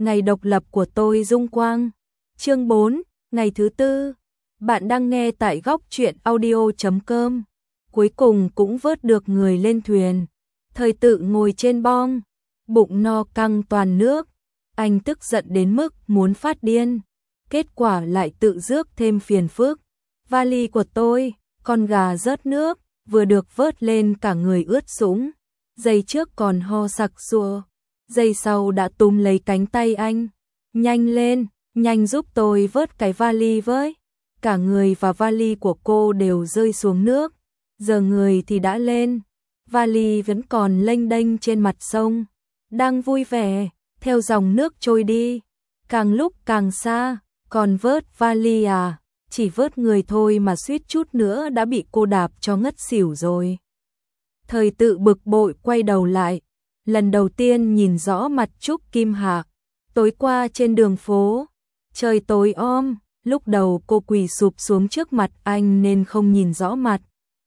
ngày độc lập của tôi Dung Quang. Chương 4, ngày thứ tư. Bạn đang nghe tại góc truyện audio.com. Cuối cùng cũng vớt được người lên thuyền. Thời Tự ngồi trên bong, bụng no căng toàn nước. Anh tức giận đến mức muốn phát điên. Kết quả lại tự rước thêm phiền phức. Vali của tôi, con gà rớt nước, vừa được vớt lên cả người ướt sũng. Giây trước còn ho sặc sụa, giây sau đã túm lấy cánh tay anh. Nhanh lên, nhanh giúp tôi vớt cái vali với. Cả người và vali của cô đều rơi xuống nước. Giờ người thì đã lên, vali vẫn còn lênh đênh trên mặt sông. Đang vui vẻ, theo dòng nước trôi đi. Càng lúc càng xa, còn vớt vali à? Chỉ vớt người thôi mà suýt chút nữa đã bị cô đạp cho ngất xỉu rồi. Thời Tự bực bội quay đầu lại, lần đầu tiên nhìn rõ mặt Trúc Kim Hạ. Tối qua trên đường phố, trời tối om, lúc đầu cô quỳ sụp xuống trước mặt anh nên không nhìn rõ mặt.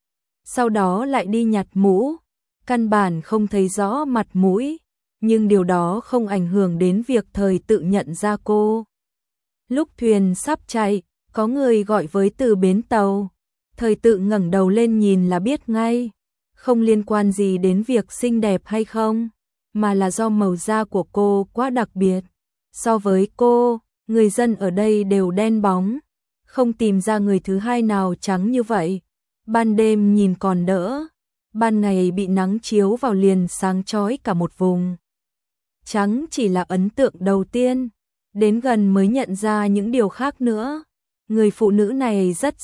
Sau đó lại đi nhặt mũ, căn bản không thấy rõ mặt mũi, nhưng điều đó không ảnh hưởng đến việc Thời Tự nhận ra cô. Lúc thuyền sắp chạy, có người gọi với từ bến tàu. Thời Tự ngẩng đầu lên nhìn là biết ngay, không liên quan gì đến việc xinh đẹp hay không, mà là do màu da của cô quá đặc biệt. So với cô, người dân ở đây đều đen bóng, không tìm ra người thứ hai nào trắng như vậy. Ban đêm nhìn còn đỡ, ban ngày bị nắng chiếu vào liền sáng chói cả một vùng. Trắng chỉ là ấn tượng đầu tiên, đến gần mới nhận ra những điều khác nữa. Người phụ nữ này rất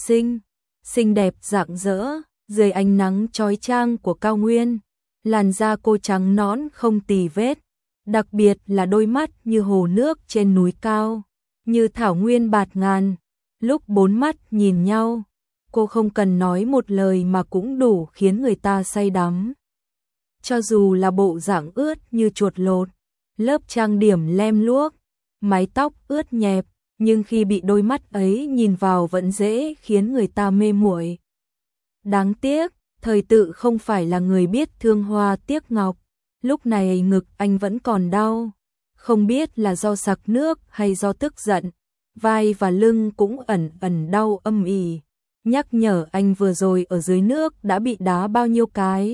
xinh đẹp rạng rỡ, dưới ánh nắng chói chang của cao nguyên. Làn da cô trắng nõn không tì vết, đặc biệt là đôi mắt như hồ nước trên núi cao, như thảo nguyên bạt ngàn. Lúc bốn mắt nhìn nhau, cô không cần nói một lời mà cũng đủ khiến người ta say đắm. Cho dù là bộ dạng ướt như chuột lột, lớp trang điểm lem luốc, mái tóc ướt nhẹp, nhưng khi bị đôi mắt ấy nhìn vào vẫn dễ khiến người ta mê muội. Đáng tiếc, Thời Tự không phải là người biết thương hoa tiếc ngọc. Lúc này ngực anh vẫn còn đau, không biết là do sặc nước hay do tức giận. Vai và lưng cũng ẩn ẩn đau âm ỉ, nhắc nhở anh vừa rồi ở dưới nước đã bị đá bao nhiêu cái.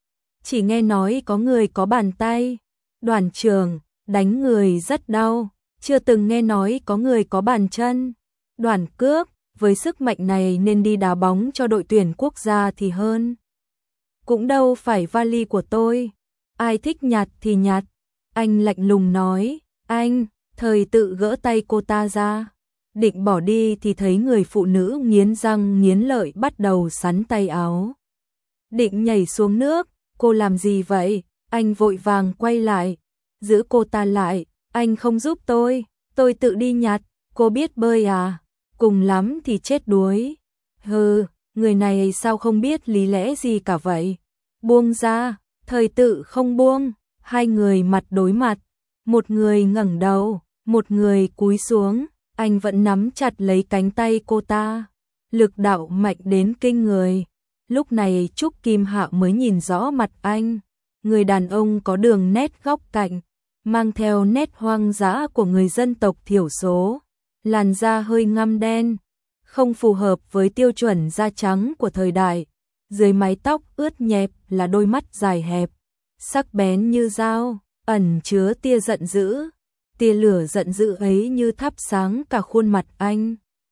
Chỉ nghe nói có người có bàn tay, đoàn trường, đánh người rất đau. Chưa từng nghe nói có người có bàn chân, đoàn cước. Với sức mạnh này nên đi đá bóng cho đội tuyển quốc gia thì hơn. Cũng đâu phải vali của tôi, ai thích nhặt thì nhặt. Anh lạnh lùng nói. Anh. Thời Tự gỡ tay cô ta ra, định bỏ đi thì thấy người phụ nữ nghiến răng nghiến lợi bắt đầu xắn tay áo. Định nhảy xuống nước. Cô làm gì vậy? Anh vội vàng quay lại, giữ cô ta lại. Anh không giúp tôi tự đi nhặt. Cô biết bơi à? Cùng lắm thì chết đuối. Hừ, người này sao không biết lý lẽ gì cả vậy? Buông ra. Thời Tự không buông. Hai người mặt đối mặt, một người ngẩng đầu, một người cúi xuống. Anh vẫn nắm chặt lấy cánh tay cô ta, lực đạo mạnh đến kinh người. Lúc này Trúc Kim Hạ mới nhìn rõ mặt anh. Người đàn ông có đường nét góc cạnh, mang theo nét hoang dã của người dân tộc thiểu số. Làn da hơi ngăm đen, không phù hợp với tiêu chuẩn da trắng của thời đại. Dưới mái tóc ướt nhẹp là đôi mắt dài hẹp, sắc bén như dao, ẩn chứa tia giận dữ. Tia lửa giận dữ ấy như thắp sáng cả khuôn mặt anh.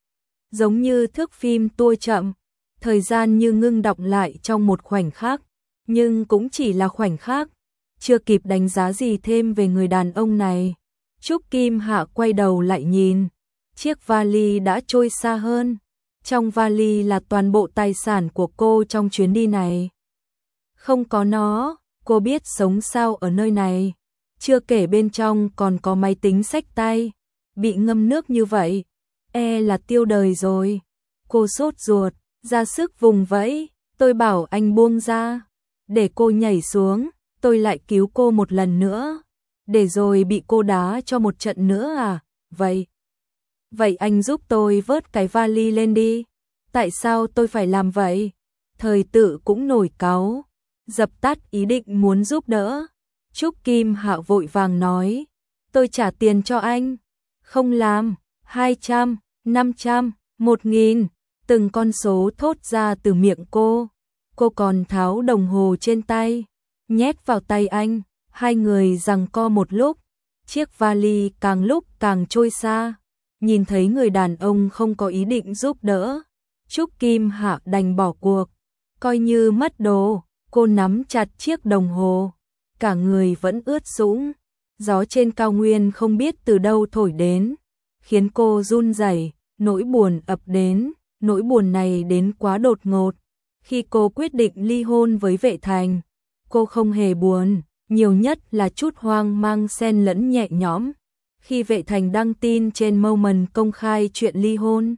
Giống như thước phim tua chậm, thời gian như ngưng đọng lại trong một khoảnh khắc, nhưng cũng chỉ là khoảnh khắc. Chưa kịp đánh giá gì thêm về người đàn ông này, Trúc Kim Hạ quay đầu lại nhìn. Chiếc vali đã trôi xa hơn. Trong vali là toàn bộ tài sản của cô trong chuyến đi này. Không có nó, cô biết sống sao ở nơi này. Chưa kể bên trong còn có máy tính xách tay. Bị ngâm nước như vậy, là tiêu đời rồi. Cô sốt ruột, ra sức vùng vẫy. Tôi bảo anh buông ra, để cô nhảy xuống. Tôi lại cứu cô một lần nữa, để rồi bị cô đá cho một trận nữa à? Vậy anh giúp tôi vớt cái vali lên đi. Tại sao tôi phải làm vậy? Thời Tự cũng nổi cáu, dập tắt ý định muốn giúp đỡ. Trúc Kim Hạ vội vàng nói, tôi trả tiền cho anh. Không làm, 200, 500, 1.000, từng con số thốt ra từ miệng cô. Cô còn tháo đồng hồ trên tay, nhét vào tay anh, hai người giằng co một lúc, chiếc vali càng lúc càng trôi xa. Nhìn thấy người đàn ông không có ý định giúp đỡ, Trúc Kim Hạ đành bỏ cuộc, coi như mất đồ. Cô nắm chặt chiếc đồng hồ, cả người vẫn ướt sũng. Gió trên cao nguyên không biết từ đâu thổi đến, khiến cô run rẩy, nỗi buồn ập đến. Nỗi buồn này đến quá đột ngột. Khi cô quyết định ly hôn với Vệ Thành, cô không hề buồn, nhiều nhất là chút hoang mang xen lẫn nhẹ nhõm. Khi Vệ Thành đăng tin trên Moment công khai chuyện ly hôn,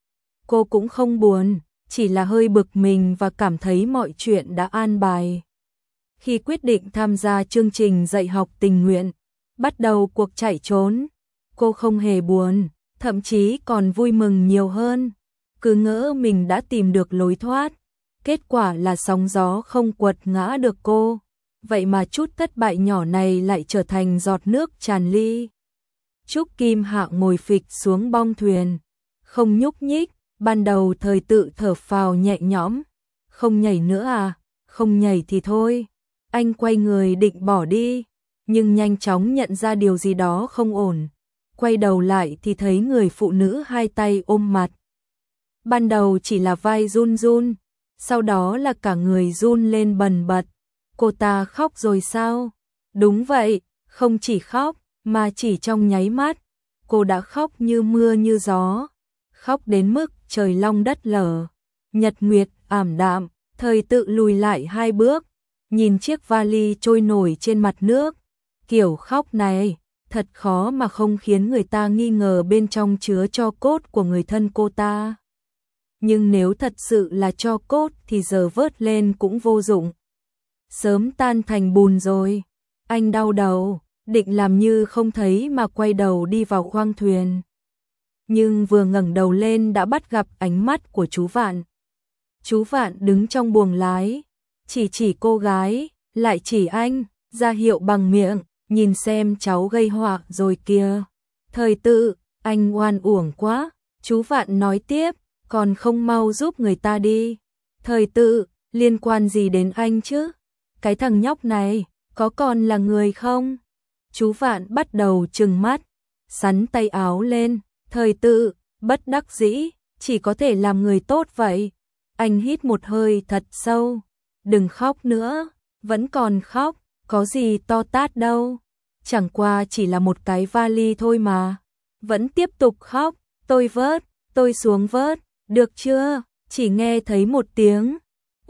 cô cũng không buồn, chỉ là hơi bực mình và cảm thấy mọi chuyện đã an bài. Khi quyết định tham gia chương trình dạy học tình nguyện, bắt đầu cuộc chạy trốn, cô không hề buồn, thậm chí còn vui mừng nhiều hơn. Cứ ngỡ mình đã tìm được lối thoát, kết quả là sóng gió không quật ngã được cô. Vậy mà chút thất bại nhỏ này lại trở thành giọt nước tràn ly. Trúc Kim Hạ ngồi phịch xuống bong thuyền, không nhúc nhích. Ban đầu Thời Tự thở phào nhẹ nhõm. Không nhảy nữa à? Không nhảy thì thôi. Anh quay người định bỏ đi, nhưng nhanh chóng nhận ra điều gì đó không ổn. Quay đầu lại thì thấy người phụ nữ hai tay ôm mặt. Ban đầu chỉ là vai run run, sau đó là cả người run lên bần bật. Cô ta khóc rồi sao? Đúng vậy, không chỉ khóc, mà chỉ trong nháy mắt. Cô đã khóc như mưa như gió. Khóc đến mức trời long đất lở, nhật nguyệt ảm đạm. Thời Tự lùi lại 2 bước, nhìn chiếc vali trôi nổi trên mặt nước. Kiểu khóc này, thật khó mà không khiến người ta nghi ngờ bên trong chứa tro cốt của người thân cô ta. Nhưng nếu thật sự là tro cốt thì giờ vớt lên cũng vô dụng. Sớm tan thành bùn rồi. Anh đau đầu, định làm như không thấy mà quay đầu đi vào khoang thuyền. Nhưng vừa ngẩng đầu lên đã bắt gặp ánh mắt của chú Vạn. Chú Vạn đứng trong buồng lái, chỉ cô gái, lại chỉ anh, ra hiệu bằng miệng, nhìn xem cháu gây họa rồi kìa. Thời Tự, anh oan uổng quá. Chú Vạn nói tiếp, còn không mau giúp người ta đi. Thời Tự, liên quan gì đến anh chứ? Cái thằng nhóc này, có còn là người không? Chú Vạn bắt đầu trừng mắt, xắn tay áo lên. Thời Tự, bất đắc dĩ, chỉ có thể làm người tốt vậy. Anh hít một hơi thật sâu. Đừng khóc nữa, vẫn còn khóc, có gì to tát đâu. Chẳng qua chỉ là một cái vali thôi mà. Vẫn tiếp tục khóc, tôi vớt, tôi xuống vớt, được chưa? Chỉ nghe thấy một tiếng.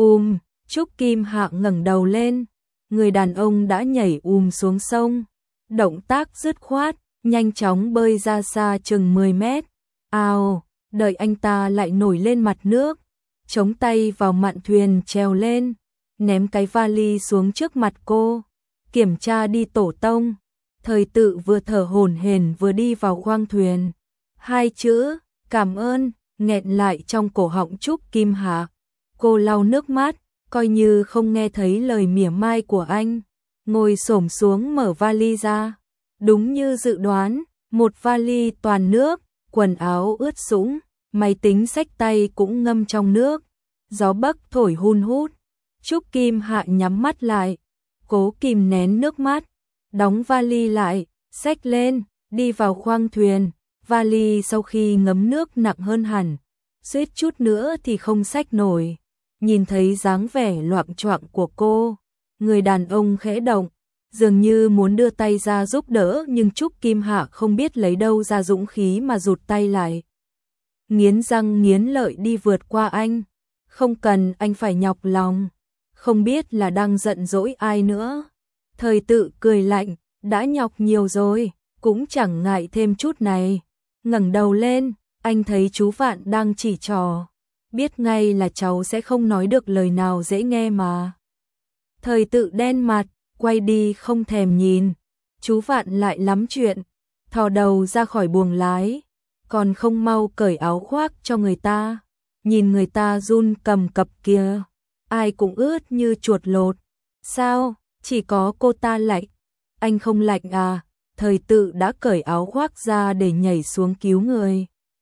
Trúc Kim Hạ ngẩng đầu lên. Người đàn ông đã nhảy xuống sông. Động tác dứt khoát, nhanh chóng bơi ra xa chừng 10 mét. Ào, đợi anh ta lại nổi lên mặt nước, chống tay vào mạn thuyền trèo lên, ném cái vali xuống trước mặt cô. Kiểm tra đi tổ tông. Thời Tự vừa thở hổn hển vừa đi vào khoang thuyền. 2 chữ, cảm ơn, nghẹn lại trong cổ họng Trúc Kim Hạ. Cô lau nước mắt, coi như không nghe thấy lời mỉa mai của anh. Ngồi xổm xuống mở vali ra. Đúng như dự đoán, một vali toàn nước, quần áo ướt sũng, máy tính xách tay cũng ngâm trong nước. Gió bấc thổi hun hút. Trúc Kim Hạ nhắm mắt lại, cố kìm nén nước mắt, đóng vali lại, xách lên, đi vào khoang thuyền. Vali sau khi ngấm nước nặng hơn hẳn, suýt chút nữa thì không xách nổi. Nhìn thấy dáng vẻ loạng choạng của cô, người đàn ông khẽ động, dường như muốn đưa tay ra giúp đỡ, nhưng Trúc Kim Hạ không biết lấy đâu ra dũng khí mà rụt tay lại. Nghiến răng nghiến lợi đi vượt qua anh. Không cần anh phải nhọc lòng. Không biết là đang giận dỗi ai nữa. Thời Tự cười lạnh, đã nhọc nhiều rồi, cũng chẳng ngại thêm chút này. Ngẩng đầu lên, anh thấy chú Vạn đang chỉ trò. Biết ngay là cháu sẽ không nói được lời nào dễ nghe mà. Thời Tự đen mặt, quay đi không thèm nhìn. Chú Vạn lại lắm chuyện, thò đầu ra khỏi buồng lái, còn không mau cởi áo khoác cho người ta. Nhìn người ta run cầm cập kìa, ai cũng ướt như chuột lột. Sao, chỉ có cô ta lạnh? Anh không lạnh à? Thời Tự đã cởi áo khoác ra để nhảy xuống cứu người.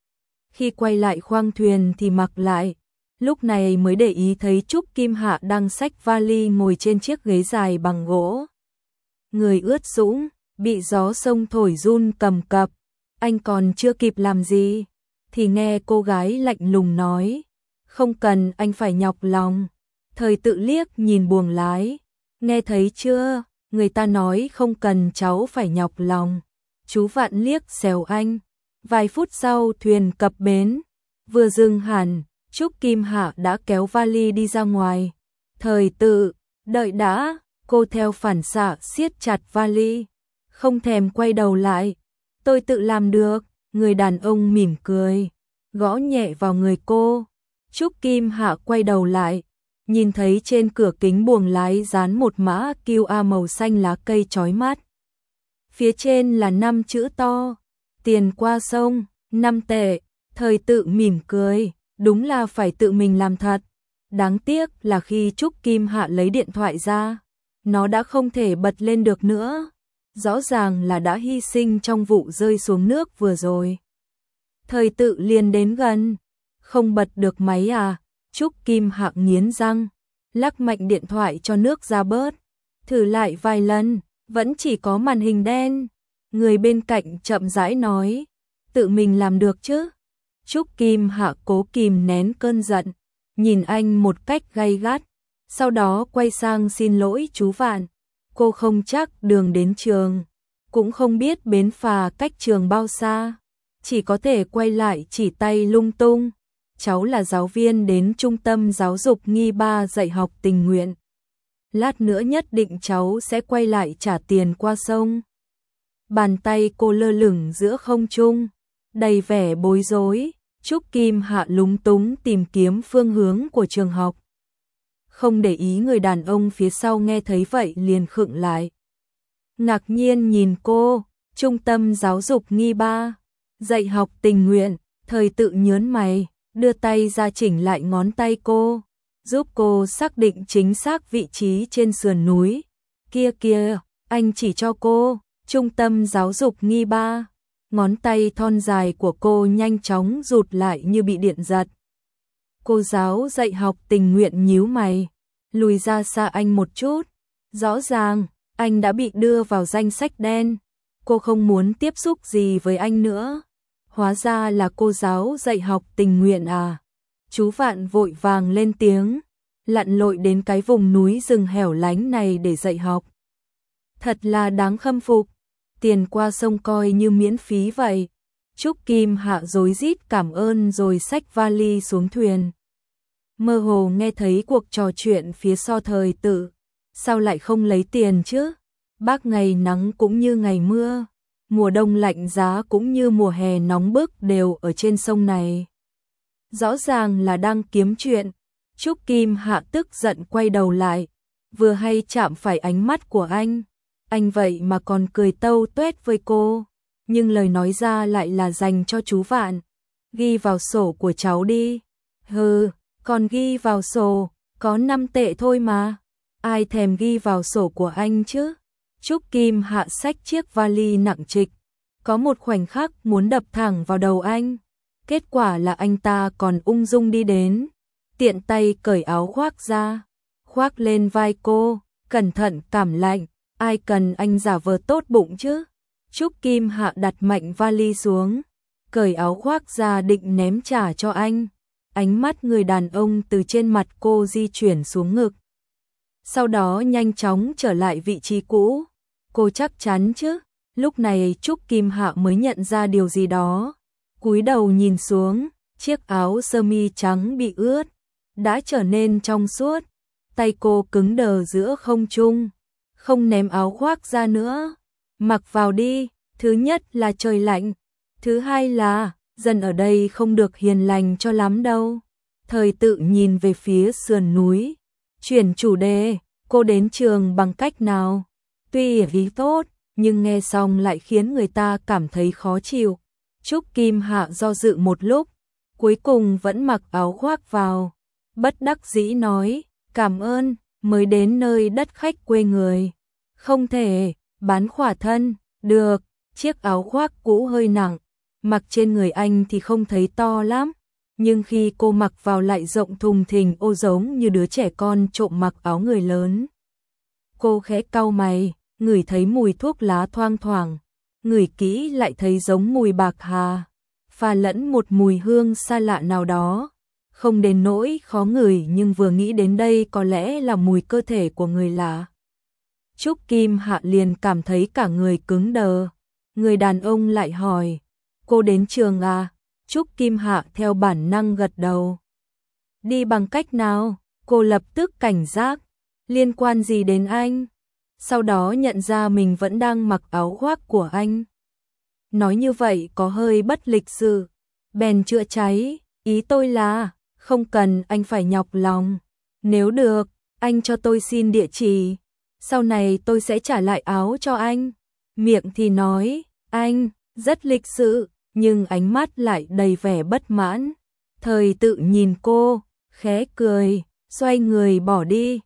Khi quay lại khoang thuyền thì mặc lại, lúc này mới để ý thấy Trúc Kim Hạ đang xách vali ngồi trên chiếc ghế dài bằng gỗ. Người ướt sũng, bị gió sông thổi run cầm cập, anh còn chưa kịp làm gì, thì nghe cô gái lạnh lùng nói, không cần anh phải nhọc lòng. Thời Tự liếc nhìn buồng lái, nghe thấy chưa, người ta nói không cần cháu phải nhọc lòng. Chú Vạn liếc xéo anh. Vài phút sau thuyền cập bến, vừa dừng hẳn, Trúc Kim Hạ đã kéo vali đi ra ngoài. Thời Tự, đợi đã, cô theo phản xạ siết chặt vali, không thèm quay đầu lại. Tôi tự làm được, người đàn ông mỉm cười, gõ nhẹ vào người cô. Trúc Kim Hạ quay đầu lại, nhìn thấy trên cửa kính buồng lái dán một mã QR màu xanh lá cây chói mắt. Phía trên là 5 chữ to, tiền qua sông, 5 tệ. Thời Tự mỉm cười, đúng là phải tự mình làm thật. Đáng tiếc là khi Trúc Kim Hạ lấy điện thoại ra, nó đã không thể bật lên được nữa. Rõ ràng là đã hy sinh trong vụ rơi xuống nước vừa rồi. Thời Tự liền đến gần, không bật được máy à? Trúc Kim Hạ nghiến răng, lắc mạnh điện thoại cho nước ra bớt. Thử lại vài lần, vẫn chỉ có màn hình đen. Người bên cạnh chậm rãi nói, tự mình làm được chứ. Trúc Kim Hạ cố kìm nén cơn giận, nhìn anh một cách gay gắt, sau đó quay sang xin lỗi chú Vạn. Cô không chắc đường đến trường, cũng không biết bến phà cách trường bao xa, chỉ có thể quay lại chỉ tay lung tung. Cháu là giáo viên đến trung tâm giáo dục Nghi Ba dạy học tình nguyện. Lát nữa nhất định cháu sẽ quay lại trả tiền qua sông. Bàn tay cô lơ lửng giữa không trung, đầy vẻ bối rối. Trúc Kim Hạ lúng túng tìm kiếm phương hướng của trường học. Không để ý người đàn ông phía sau nghe thấy vậy liền khựng lại. Ngạc nhiên nhìn cô, trung tâm giáo dục Nghi Ba, dạy học tình nguyện. Thời Tự nhớn mày, đưa tay ra chỉnh lại ngón tay cô, giúp cô xác định chính xác vị trí trên sườn núi. Kia kìa, anh chỉ cho cô, trung tâm giáo dục Nghi Ba. Ngón tay thon dài của cô nhanh chóng rụt lại như bị điện giật. Cô giáo dạy học tình nguyện nhíu mày, lùi ra xa anh một chút. Rõ ràng, anh đã bị đưa vào danh sách đen. Cô không muốn tiếp xúc gì với anh nữa. Hóa ra là cô giáo dạy học tình nguyện à? Chú Vạn vội vàng lên tiếng, lặn lội đến cái vùng núi rừng hẻo lánh này để dạy học. Thật là đáng khâm phục. Tiền qua sông coi như miễn phí vậy. Trúc Kim Hạ rối rít cảm ơn rồi xách vali xuống thuyền. Mơ hồ nghe thấy cuộc trò chuyện phía sau Thời Tự. Sao lại không lấy tiền chứ? Bác ngày nắng cũng như ngày mưa, mùa đông lạnh giá cũng như mùa hè nóng bức đều ở trên sông này. Rõ ràng là đang kiếm chuyện. Trúc Kim Hạ tức giận quay đầu lại, vừa hay chạm phải ánh mắt của anh. Anh vậy mà còn cười tâu tuét với cô, nhưng lời nói ra lại là dành cho chú Vạn. Ghi vào sổ của cháu đi. Hừ, còn ghi vào sổ, có 5 tệ thôi mà. Ai thèm ghi vào sổ của anh chứ? Trúc Kim Hạ xách chiếc vali nặng trịch, có một khoảnh khắc muốn đập thẳng vào đầu anh. Kết quả là anh ta còn ung dung đi đến, tiện tay cởi áo khoác ra, khoác lên vai cô, cẩn thận cảm lạnh. Ai cần anh giả vờ tốt bụng chứ? Trúc Kim Hạ đặt mạnh vali xuống, cởi áo khoác ra định ném trả cho anh. Ánh mắt người đàn ông từ trên mặt cô di chuyển xuống ngực, sau đó nhanh chóng trở lại vị trí cũ. Cô chắc chắn chứ? Lúc này Trúc Kim Hạ mới nhận ra điều gì đó, cúi đầu nhìn xuống, chiếc áo sơ mi trắng bị ướt đã trở nên trong suốt. Tay cô cứng đờ giữa không trung, không ném áo khoác ra nữa. Mặc vào đi, thứ nhất là trời lạnh, thứ hai là dân ở đây không được hiền lành cho lắm đâu. Thời Tự nhìn về phía sườn núi, chuyển chủ đề, cô đến trường bằng cách nào? Tuy ý tốt, nhưng nghe xong lại khiến người ta cảm thấy khó chịu. Trúc Kim Hạ do dự một lúc, cuối cùng vẫn mặc áo khoác vào, bất đắc dĩ nói, cảm ơn, mới đến nơi đất khách quê người. Không thể, bán khỏa thân, Được, chiếc áo khoác cũ hơi nặng, mặc trên người anh thì không thấy to lắm, nhưng khi cô mặc vào lại rộng thùng thình ô giống như đứa trẻ con trộm mặc áo người lớn. Cô khẽ cau mày, ngửi thấy mùi thuốc lá thoang thoảng, ngửi kỹ lại thấy giống mùi bạc hà, pha lẫn một mùi hương xa lạ nào đó. Không đến nỗi khó ngửi nhưng vừa nghĩ đến đây có lẽ là mùi cơ thể của người lạ. Trúc Kim Hạ liền cảm thấy cả người cứng đờ. Người đàn ông lại hỏi, cô đến trường à? Trúc Kim Hạ theo bản năng gật đầu. Đi bằng cách nào? Cô lập tức cảnh giác, liên quan gì đến anh? Sau đó nhận ra mình vẫn đang mặc áo khoác của anh. Nói như vậy có hơi bất lịch sự. Bèn chữa cháy, ý tôi là, không cần anh phải nhọc lòng. Nếu được, anh cho tôi xin địa chỉ. Sau này tôi sẽ trả lại áo cho anh. Miệng thì nói, anh, rất lịch sự, nhưng ánh mắt lại đầy vẻ bất mãn. Thời tự nhìn cô, khẽ cười, xoay người bỏ đi.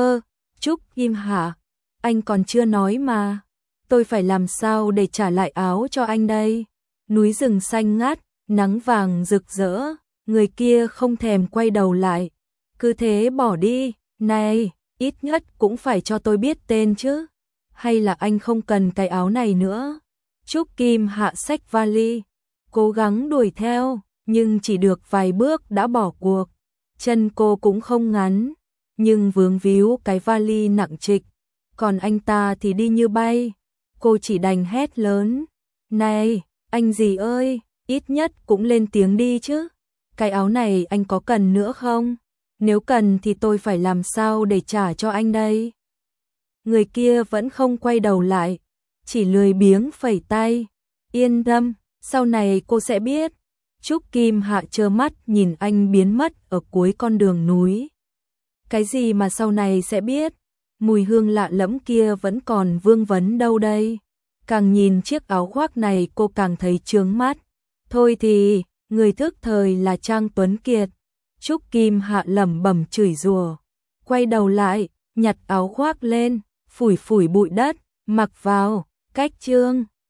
Trúc Kim Hạ, anh còn chưa nói mà. Tôi phải làm sao để trả lại áo cho anh đây? Núi rừng xanh ngát, nắng vàng rực rỡ, người kia không thèm quay đầu lại. Cứ thế bỏ đi, này, ít nhất cũng phải cho tôi biết tên chứ. Hay là anh không cần cái áo này nữa? Trúc Kim Hạ xách vali, cố gắng đuổi theo, nhưng chỉ được vài bước đã bỏ cuộc. Chân cô cũng không ngắn, nhưng vướng víu cái vali nặng trịch. Còn anh ta thì đi như bay. Cô chỉ đành hét lớn, này, anh gì ơi, ít nhất cũng lên tiếng đi chứ. Cái áo này anh có cần nữa không? Nếu cần thì tôi phải làm sao để trả cho anh đây? Người kia vẫn không quay đầu lại, chỉ lười biếng phẩy tay. Yên tâm, sau này cô sẽ biết. Trúc Kim Hạ trơ mắt nhìn anh biến mất ở cuối con đường núi. Cái gì mà sau này sẽ biết? Mùi hương lạ lẫm kia vẫn còn vương vấn đâu đây? Càng nhìn chiếc áo khoác này cô càng thấy chướng mắt. Thôi thì, người thức thời là Trang Tuấn Kiệt. Trúc Kim Hạ lẩm bẩm chửi rủa, quay đầu lại, nhặt áo khoác lên, phủi phủi bụi đất, mặc vào. Cách chương